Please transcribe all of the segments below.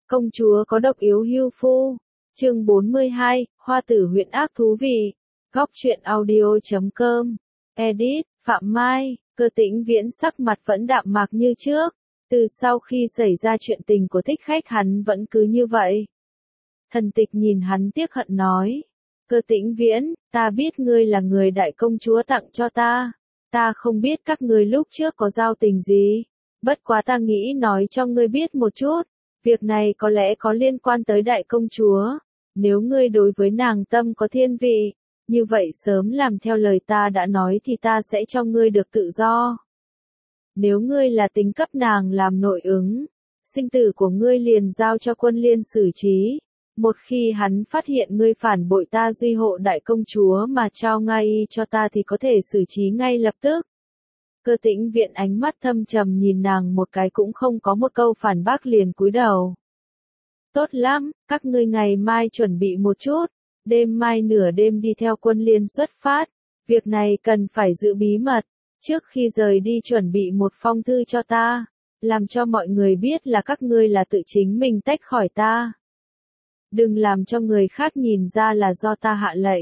Công chúa có độc yếu hưu phu. Chương 42, Hoa tử huyện ác thú vị. Góc truyện audio.com. Edit, Phạm Mai. Cơ Tĩnh Viễn sắc mặt vẫn đạm mạc như trước. Từ sau khi xảy ra chuyện tình của thích khách hắn vẫn cứ như vậy. Thần Tịch nhìn hắn tiếc hận nói. Cơ Tĩnh Viễn, ta biết ngươi là người đại công chúa tặng cho ta. Ta không biết các ngươi lúc trước có giao tình gì. Bất quá ta nghĩ nói cho ngươi biết một chút. Việc này có lẽ có liên quan tới đại công chúa. Nếu ngươi đối với nàng tâm có thiên vị, như vậy sớm làm theo lời ta đã nói thì ta sẽ cho ngươi được tự do. Nếu ngươi là tính cấp nàng làm nội ứng, sinh tử của ngươi liền giao cho quân liên xử trí. Một khi hắn phát hiện ngươi phản bội ta duy hộ đại công chúa mà trao ngay cho ta thì có thể xử trí ngay lập tức. Cơ Tĩnh Viễn ánh mắt thâm trầm nhìn nàng một cái cũng không có một câu phản bác liền cúi đầu. Tốt lắm, các ngươi ngày mai chuẩn bị một chút, đêm mai nửa đêm đi theo quân liên xuất phát, việc này cần phải giữ bí mật, trước khi rời đi chuẩn bị một phong thư cho ta, làm cho mọi người biết là các ngươi là tự chính mình tách khỏi ta. Đừng làm cho người khác nhìn ra là do ta hạ lệnh.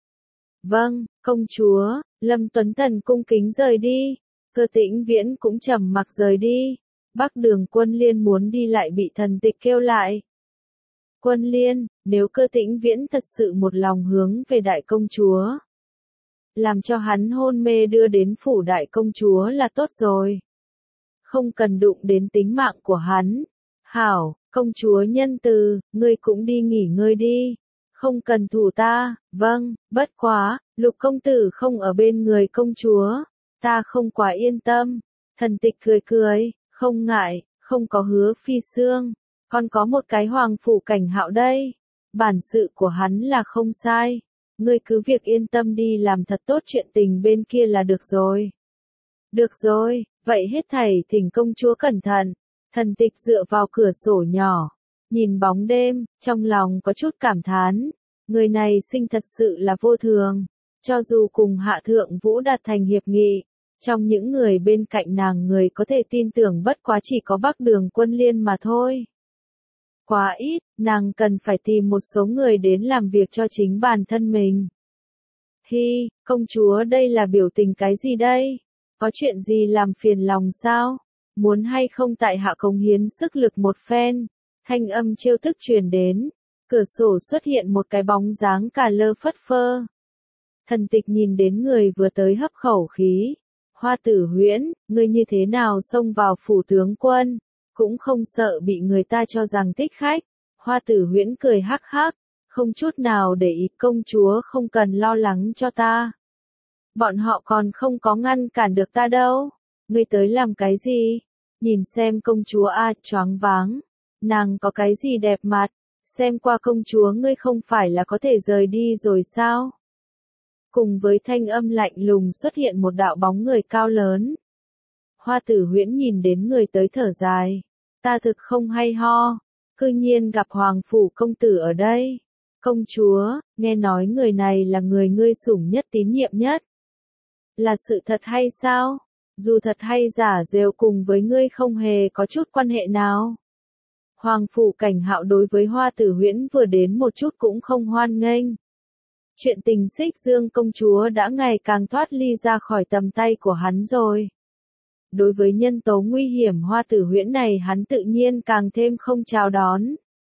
Vâng, công chúa. Lâm Tuấn Tần cung kính rời đi. Cơ Tĩnh Viễn cũng trầm mặc rời đi. Bắc Đường Quân Liên muốn đi lại bị Thần Tịch kêu lại. Quân Liên, nếu Cơ Tĩnh Viễn thật sự một lòng hướng về đại công chúa, làm cho hắn hôn mê đưa đến phủ đại công chúa là tốt rồi. Không cần đụng đến tính mạng của hắn. Hảo, công chúa nhân từ, ngươi cũng đi nghỉ ngơi đi. Không cần thủ ta. Vâng, bất quá, Lục công tử không ở bên người công chúa. Ta không quá yên tâm. Thần Tịch cười cười, không ngại, không có Hứa Phi Xương. Còn có một cái Hoàng Phủ Cảnh Hạo đây. Bản sự của hắn là không sai. Ngươi cứ việc yên tâm đi làm thật tốt chuyện tình bên kia là được rồi. Được rồi, vậy hết thảy thỉnh công chúa cẩn thận. Thần Tịch dựa vào cửa sổ nhỏ, nhìn bóng đêm, trong lòng có chút cảm thán. Người này sinh thật sự là vô thường. Cho dù cùng Hạ Thượng Vũ đạt thành hiệp nghị, trong những người bên cạnh nàng người có thể tin tưởng bất quá chỉ có Bắc Đường Quân Liên mà thôi. Quá ít, nàng cần phải tìm một số người đến làm việc cho chính bản thân mình. Hi, công chúa đây là biểu tình cái gì đây? Có chuyện gì làm phiền lòng sao? Muốn hay không tại hạ cống hiến sức lực một phen? Thanh âm trêu tức truyền đến. Cửa sổ xuất hiện một cái bóng dáng cà lơ phất phơ. Thần Tịch nhìn đến người vừa tới hấp khẩu khí. Hoa tử Huyễn, ngươi như thế nào xông vào phủ tướng quân? Cũng không sợ bị người ta cho rằng thích khách. Hoa tử Huyễn cười hắc hắc, không chút nào để ý, công chúa không cần lo lắng cho ta. Bọn họ còn không có ngăn cản được ta đâu. Ngươi tới làm cái gì? Nhìn xem công chúa choáng váng. Nàng có cái gì đẹp mặt? Xem qua công chúa ngươi không phải là có thể rời đi rồi sao? Cùng với thanh âm lạnh lùng xuất hiện một đạo bóng người cao lớn. Hoa tử Huyễn nhìn đến người tới thở dài. Ta thực không hay ho. Cư nhiên gặp Hoàng Phủ công tử ở đây. Công chúa, nghe nói người này là người ngươi sủng nhất tín nhiệm nhất. Là sự thật hay sao? Dù thật hay giả dêu cùng với ngươi không hề có chút quan hệ nào. Hoàng Phủ Cảnh Hạo đối với Hoa tử Huyễn vừa đến một chút cũng không hoan nghênh. Chuyện tình Xích Dương công chúa đã ngày càng thoát ly ra khỏi tầm tay của hắn rồi. Đối với nhân tố nguy hiểm Hoa tử Huyễn này hắn tự nhiên càng thêm không chào đón.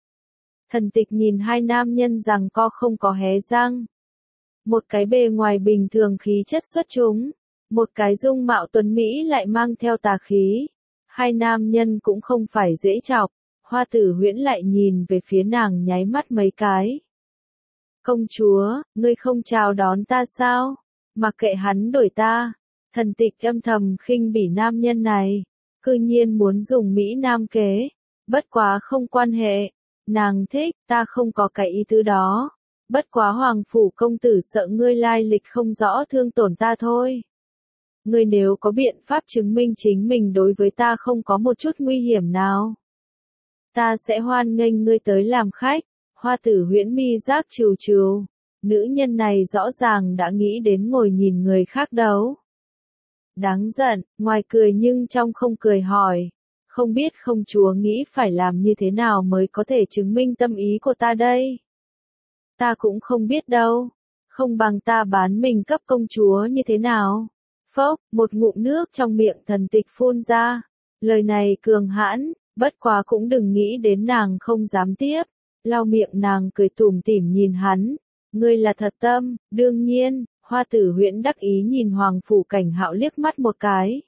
Thần Tịch nhìn hai nam nhân rằng co không có hé răng. Một cái bề ngoài bình thường khí chất xuất chúng, một cái dung mạo tuấn Mỹ lại mang theo tà khí. Hai nam nhân cũng không phải dễ chọc. Hoa tử Huyễn lại nhìn về phía nàng nháy mắt mấy cái. Công chúa, ngươi không chào đón ta sao? Mặc kệ hắn đổi ta. Thần Tịch âm thầm khinh bỉ nam nhân này. Cư nhiên muốn dùng Mỹ Nam kế. Bất quá không quan hệ. Nàng thích, ta không có cái ý tứ đó. Bất quá Hoàng Phủ công tử sợ ngươi lai lịch không rõ thương tổn ta thôi. Ngươi nếu có biện pháp chứng minh chính mình đối với ta không có một chút nguy hiểm nào, ta sẽ hoan nghênh ngươi tới làm khách. Hoa tử Huyễn mi giác trừ trừ. Nữ nhân này rõ ràng đã nghĩ đến ngồi nhìn người khác đấu. Đáng giận, ngoài cười nhưng trong không cười hỏi. Không biết công chúa nghĩ phải làm như thế nào mới có thể chứng minh tâm ý của ta đây? Ta cũng không biết đâu. Không bằng ta bán mình cấp công chúa như thế nào? Phốc, một ngụm nước trong miệng Thần Tịch phun ra. Lời này cường hãn, bất quá cũng đừng nghĩ đến nàng không dám tiếp. Lau miệng nàng cười tủm tỉm nhìn hắn. Ngươi là thật tâm, đương nhiên. Hoa Tử Huyễn đắc ý nhìn Hoàng Phủ Cảnh Hạo liếc mắt một cái.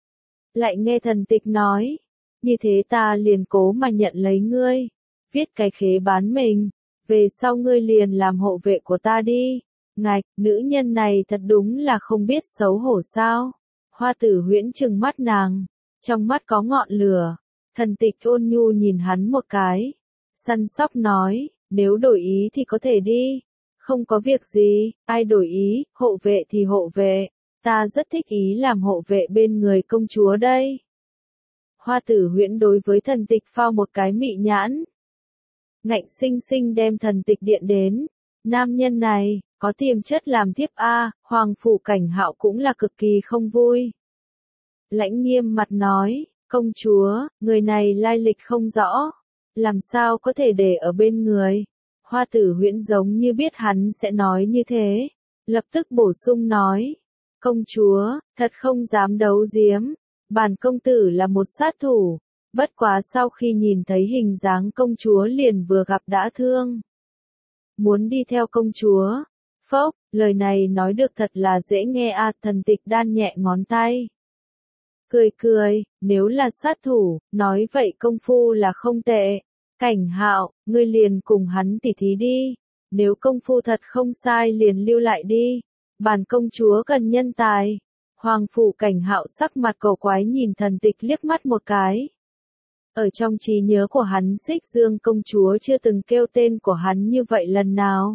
Lại nghe Thần Tịch nói, như thế ta liền cố mà nhận lấy ngươi, viết cái khế bán mình, về sau ngươi liền làm hộ vệ của ta đi. Ngạch, nữ nhân này thật đúng là không biết xấu hổ sao. Hoa Tử Huyễn trừng mắt nàng, trong mắt có ngọn lửa. Thần Tịch ôn nhu nhìn hắn một cái, săn sóc nói, nếu đổi ý thì có thể đi. Không có việc gì, ai đổi ý, hộ vệ thì hộ vệ. Ta rất thích ý làm hộ vệ bên người công chúa đây. Hoa Tử Huyễn đối với Thần Tịch phao một cái mị nhãn. Ngạnh sinh sinh đem Thần Tịch điện đến. Nam nhân này, có tiềm chất làm thiếp A, Hoàng Phủ Cảnh Hạo cũng là cực kỳ không vui. Lãnh nghiêm mặt nói, công chúa, người này lai lịch không rõ. Làm sao có thể để ở bên người? Hoa Tử Huyễn giống như biết hắn sẽ nói như thế. Lập tức bổ sung nói. Công chúa, thật không dám đấu giếm. Bản công tử là một sát thủ. Bất quá sau khi nhìn thấy hình dáng công chúa liền vừa gặp đã thương. Muốn đi theo công chúa. Phốc, lời này nói được thật là dễ nghe à. Thần Tịch đan nhẹ ngón tay. Cười cười, nếu là sát thủ, nói vậy công phu là không tệ. Cảnh Hạo, ngươi liền cùng hắn tỉ thí đi. Nếu công phu thật không sai liền lưu lại đi. Bản công chúa cần nhân tài. Hoàng Phủ Cảnh Hạo sắc mặt cầu quái nhìn Thần Tịch liếc mắt một cái. Ở trong trí nhớ của hắn, Xích Dương công chúa chưa từng kêu tên của hắn như vậy lần nào.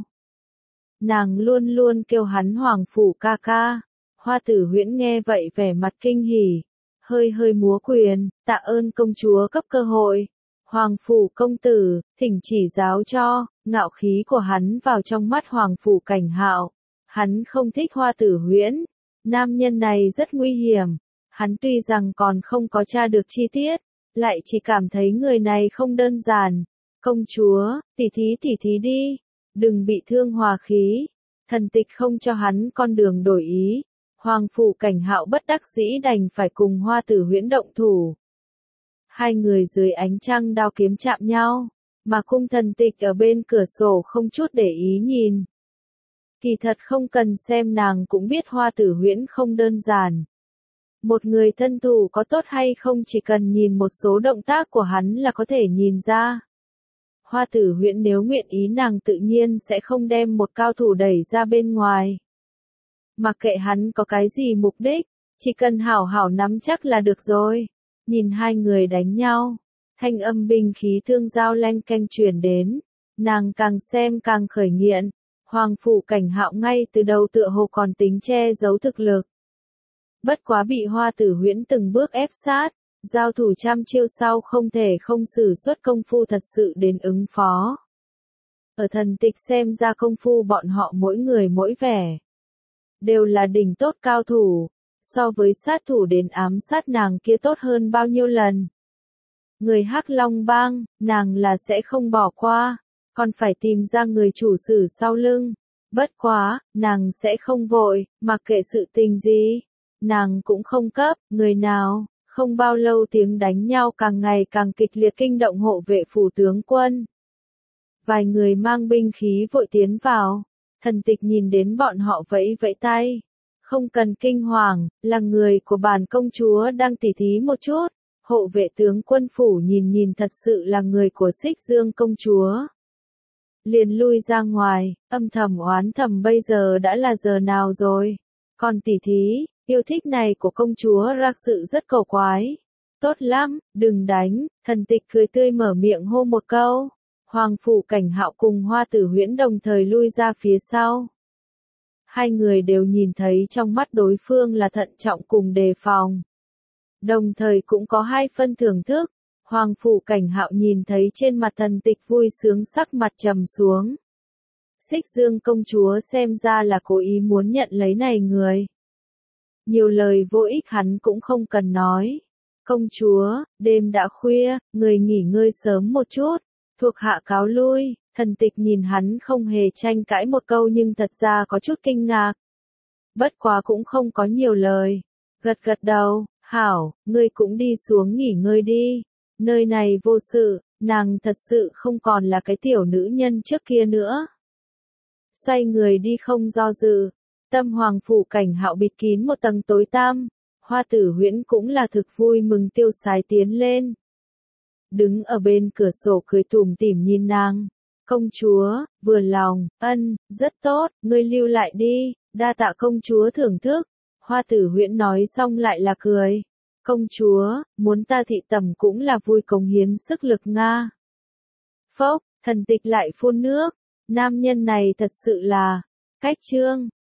Nàng luôn luôn kêu hắn Hoàng Phủ ca ca. Hoa Tử Huyễn nghe vậy vẻ mặt kinh hỉ, hơi hơi múa quyền, tạ ơn công chúa cấp cơ hội. Hoàng Phủ công tử, thỉnh chỉ giáo cho. Ngạo khí của hắn vào trong mắt Hoàng Phủ Cảnh Hạo. Hắn không thích Hoa Tử Huyễn. Nam nhân này rất nguy hiểm. Hắn tuy rằng còn không có tra được chi tiết, lại chỉ cảm thấy người này không đơn giản. Công chúa, tỉ thí đi. Đừng bị thương hòa khí. Thần Tịch không cho hắn con đường đổi ý. Hoàng Phủ Cảnh Hạo bất đắc dĩ đành phải cùng Hoa Tử Huyễn động thủ. Hai người dưới ánh trăng đao kiếm chạm nhau, mà cung Thần Tịch ở bên cửa sổ không chút để ý nhìn. Kỳ thật không cần xem nàng cũng biết Hoa Tử Huyễn không đơn giản. Một người thân thủ có tốt hay không chỉ cần nhìn một số động tác của hắn là có thể nhìn ra. Hoa Tử Huyễn nếu nguyện ý nàng tự nhiên sẽ không đem một cao thủ đẩy ra bên ngoài. Mặc kệ hắn có cái gì mục đích, chỉ cần hảo hảo nắm chắc là được rồi. Nhìn hai người đánh nhau, thanh âm binh khí thương giao leng keng truyền đến, nàng càng xem càng khởi nghiện. Hoàng Phủ Cảnh Hạo ngay từ đầu tựa hồ còn tính che giấu thực lực. Bất quá bị Hoa Tử Huyễn từng bước ép sát, giao thủ trăm chiêu sau không thể không sử xuất công phu thật sự đến ứng phó. Ở Thần Tịch xem ra công phu bọn họ mỗi người mỗi vẻ. Đều là đỉnh tốt cao thủ, so với sát thủ đến ám sát nàng kia tốt hơn bao nhiêu lần. Người Hắc Long Bang, nàng là sẽ không bỏ qua, còn phải tìm ra người chủ sử sau lưng. Bất quá, nàng sẽ không vội, mặc kệ sự tình gì. Nàng cũng không cấp, người nào, không bao lâu tiếng đánh nhau càng ngày càng kịch liệt kinh động hộ vệ phủ tướng quân. Vài người mang binh khí vội tiến vào, Thần Tịch nhìn đến bọn họ vẫy vẫy tay. Không cần kinh hoàng, là người của bản công chúa đang tỉ thí một chút. Hộ vệ tướng quân phủ nhìn thật sự là người của Xích Dương công chúa. Liền lui ra ngoài, âm thầm oán thầm bây giờ đã là giờ nào rồi. Còn tỉ thí, yêu thích này của công chúa rạc sự rất cầu quái. Tốt lắm, đừng đánh. Thần Tịch cười tươi mở miệng hô một câu. Hoàng Phủ Cảnh Hạo cùng Hoa Tử Huyễn đồng thời lui ra phía sau. Hai người đều nhìn thấy trong mắt đối phương là thận trọng cùng đề phòng. Đồng thời cũng có hai phân thưởng thức. Hoàng Phủ Cảnh Hạo nhìn thấy trên mặt Thần Tịch vui sướng sắc mặt trầm xuống. Xích Dương công chúa xem ra là cố ý muốn nhận lấy này người. Nhiều lời vô ích hắn cũng không cần nói. Công chúa, đêm đã khuya, người nghỉ ngơi sớm một chút. Thuộc hạ cáo lui. Thần tịch nhìn hắn không hề tranh cãi một câu nhưng thật ra có chút kinh ngạc. Bất quá cũng không có nhiều lời. Gật gật đầu, hảo, ngươi cũng đi xuống nghỉ ngơi đi. Nơi này vô sự, nàng thật sự không còn là cái tiểu nữ nhân trước kia nữa. Xoay người đi không do dự. Tâm hoàng phủ Cảnh Hạo bịt kín một tầng tối tăm. Hoa Tử Huyễn cũng là thực vui mừng tiêu sái tiến lên. Đứng ở bên cửa sổ cười tủm tỉm nhìn nàng. Công chúa, vừa lòng, ân, rất tốt, ngươi lưu lại đi, đa tạ công chúa thưởng thức. Hoa Tử Huyễn nói xong lại là cười. Công chúa, muốn ta thị tẩm cũng là vui cống hiến sức lực Nga. Phốc, thần tịch lại phun nước. Nam nhân này thật sự là, cách trương.